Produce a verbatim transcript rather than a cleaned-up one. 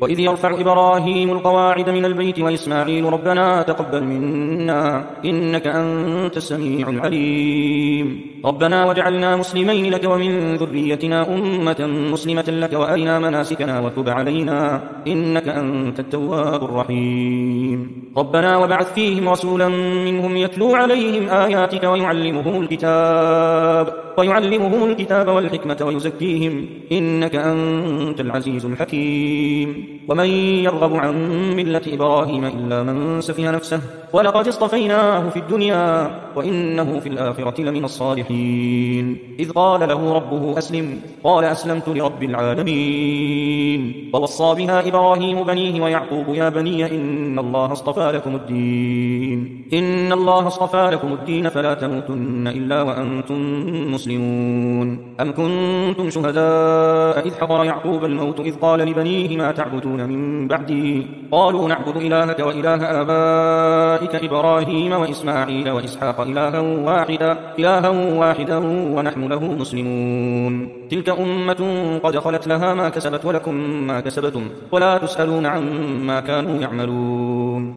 وإذ يرفع إبراهيم القواعد من البيت وإسماعيل ربنا تقبل منا إنك أنت السميع العليم ربنا واجعلنا مسلمين لك ومن ذريتنا أمة مسلمة لك وأرنا مناسكنا وتب علينا إنك أنت التواب الرحيم ربنا وبعث فيهم رسولا منهم يتلو عليهم آياتك ويعلمهم الكتاب ويعلمهم الكتاب والحكمة ويزكيهم إنك أنت العزيز الحكيم ومن يرغب عن ملة إبراهيم إلا من سفه نفسه ولقد اصطفيناه في الدنيا وإنه في الآخرة لمن الصالحين إذ قال له ربه أسلم قال أسلمت لرب العالمين ووصى بها إبراهيم بنيه ويعقوب يا بني إن الله اصطفى لكم الدين إن الله اصطفى لكم الدين فلا تموتن إلا وأنتم مسلمون أم كنتم شهداء إذ حضر يعقوب الموت إذ قال لبنيه ما تعبدون من بعدي قالوا نعبد إلهك وإله آبائك إبراهيم وإسماعيل وإسحاق إلها واحدا إلها واحدا ونحن له مسلمون تلك أمة قد خلت لها ما كسبت ولكم ما كسبتم ولا تسألون عما كانوا يعملون